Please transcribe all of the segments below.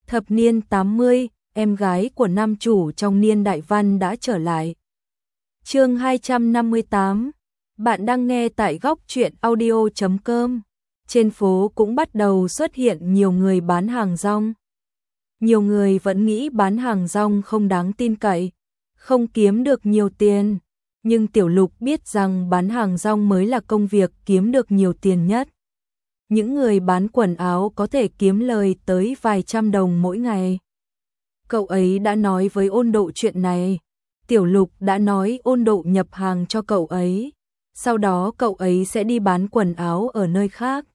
Thập niên 80, em gái của nam chủ trong niên đại văn đã trở lại. Chương 258. Bạn đang nghe tại góc truyện audio.com. Trên phố cũng bắt đầu xuất hiện nhiều người bán hàng rong. Nhiều người vẫn nghĩ bán hàng rong không đáng tin cậy, không kiếm được nhiều tiền, nhưng Tiểu Lục biết rằng bán hàng rong mới là công việc kiếm được nhiều tiền nhất. Những người bán quần áo có thể kiếm lời tới vài trăm đồng mỗi ngày. Cậu ấy đã nói với Ôn Độ chuyện này. Tiểu Lục đã nói Ôn Độ nhập hàng cho cậu ấy. Sau đó cậu ấy sẽ đi bán quần áo ở nơi khác.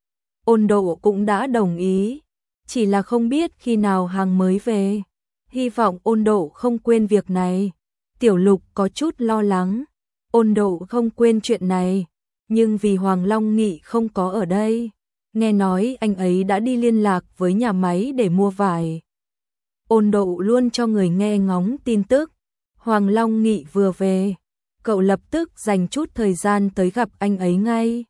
Ôn Độ cũng đã đồng ý. Chỉ là không biết khi nào hàng mới về. Hy vọng Ôn Độ không quên việc này. Tiểu Lục có chút lo lắng. Ôn Độ không quên chuyện này. Nhưng vì Hoàng Long Nghị không có ở đây, nghe nói anh ấy đã đi liên lạc với nhà máy để mua vải. Ôn Độ luôn cho người nghe ngóng tin tức. Hoàng Long Nghị vừa về, cậu lập tức dành chút thời gian tới gặp anh ấy ngay.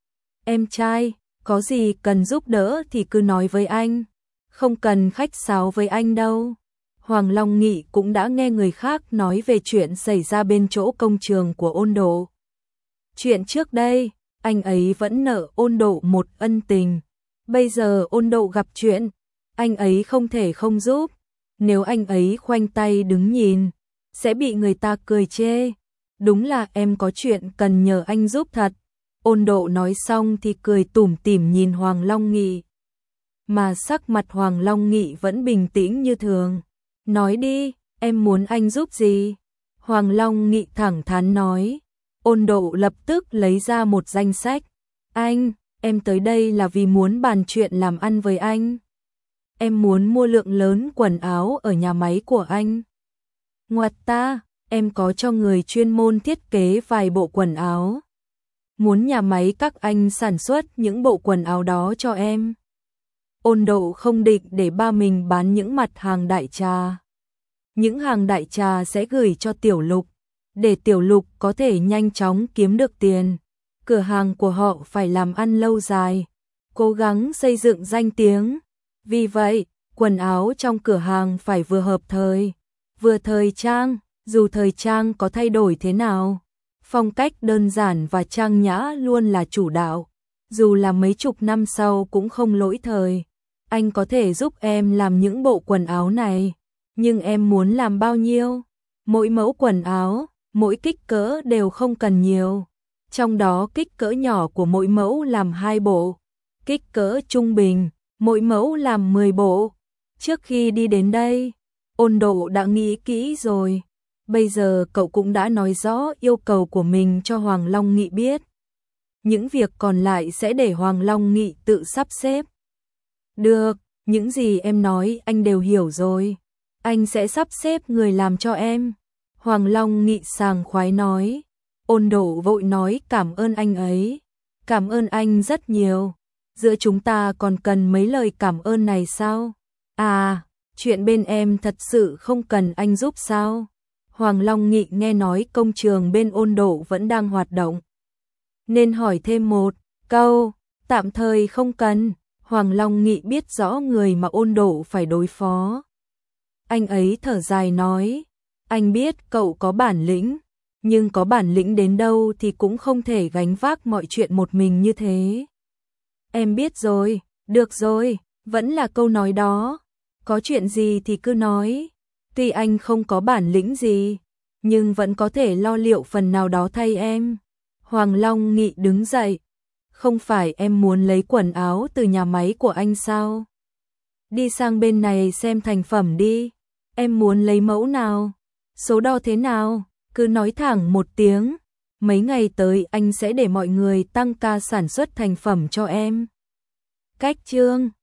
Em trai, có gì cần giúp đỡ thì cứ nói với anh, không cần khách sáo với anh đâu. Hoàng Long Nghị cũng đã nghe người khác nói về chuyện xảy ra bên chỗ công trường của Ôn Độ. Chuyện trước đây, anh ấy vẫn nợ Ôn Độ một ân tình. Bây giờ Ôn Độ gặp chuyện, anh ấy không thể không giúp. Nếu anh ấy khoanh tay đứng nhìn, sẽ bị người ta cười chê. Đúng là em có chuyện cần nhờ anh giúp thật. Ôn Độ nói xong thì cười tủm tỉm nhìn Hoàng Long Nghị. Mà sắc mặt Hoàng Long Nghị vẫn bình tĩnh như thường. Nói đi, em muốn anh giúp gì? Hoàng Long Nghị thẳng thắn nói. Ôn Độ lập tức lấy ra một danh sách. Anh, em tới đây là vì muốn bàn chuyện làm ăn với anh. Em muốn mua lượng lớn quần áo ở nhà máy của anh. Ngoặt ta, em có cho người chuyên môn thiết kế vài bộ quần áo. Muốn nhà máy các anh sản xuất những bộ quần áo đó cho em. Ôn Độ không định để ba mình bán những mặt hàng đại trà. Những hàng đại trà sẽ gửi cho Tiểu Lục, để Tiểu Lục có thể nhanh chóng kiếm được tiền. Cửa hàng của họ phải làm ăn lâu dài, cố gắng xây dựng danh tiếng. Vì vậy, quần áo trong cửa hàng phải vừa hợp thời, vừa thời trang. Dù thời trang có thay đổi thế nào, phong cách đơn giản và trang nhã luôn là chủ đạo. Dù là mấy chục năm sau cũng không lỗi thời. Anh có thể giúp em làm những bộ quần áo này, nhưng em muốn làm bao nhiêu? Mỗi mẫu quần áo, mỗi kích cỡ đều không cần nhiều. Trong đó kích cỡ nhỏ của mỗi mẫu làm 2 bộ, kích cỡ trung bình, mỗi mẫu làm 10 bộ. Trước khi đi đến đây, Ôn Độ đã nghĩ kỹ rồi. Bây giờ cậu cũng đã nói rõ yêu cầu của mình cho Hoàng Long Nghị biết. Những việc còn lại sẽ để Hoàng Long Nghị tự sắp xếp. Được, những gì em nói anh đều hiểu rồi. Anh sẽ sắp xếp người làm cho em. Hoàng Long Nghị sảng khoái nói. Ôn Độ vội nói cảm ơn anh ấy. Cảm ơn anh rất nhiều. Giữa chúng ta còn cần mấy lời cảm ơn này sao? À, chuyện bên em thật sự không cần anh giúp sao? Hoàng Long Nghị nghe nói công trường bên Ôn Độ vẫn đang hoạt động, nên hỏi thêm một câu. Tạm thời không cần. Hoàng Long Nghị biết rõ người mà Ôn Độ phải đối phó. Anh ấy thở dài nói, anh biết cậu có bản lĩnh, nhưng có bản lĩnh đến đâu thì cũng không thể gánh vác mọi chuyện một mình như thế. Em biết rồi, được rồi, vẫn là câu nói đó. Có chuyện gì thì cứ nói. Tuy anh không có bản lĩnh gì, nhưng vẫn có thể lo liệu phần nào đó thay em. Hoàng Long Nghị đứng dậy. Không phải em muốn lấy quần áo từ nhà máy của anh sao? Đi sang bên này xem thành phẩm đi. Em muốn lấy mẫu nào? Số đo thế nào? Cứ nói thẳng một tiếng. Mấy ngày tới anh sẽ để mọi người tăng ca sản xuất thành phẩm cho em. Cách chương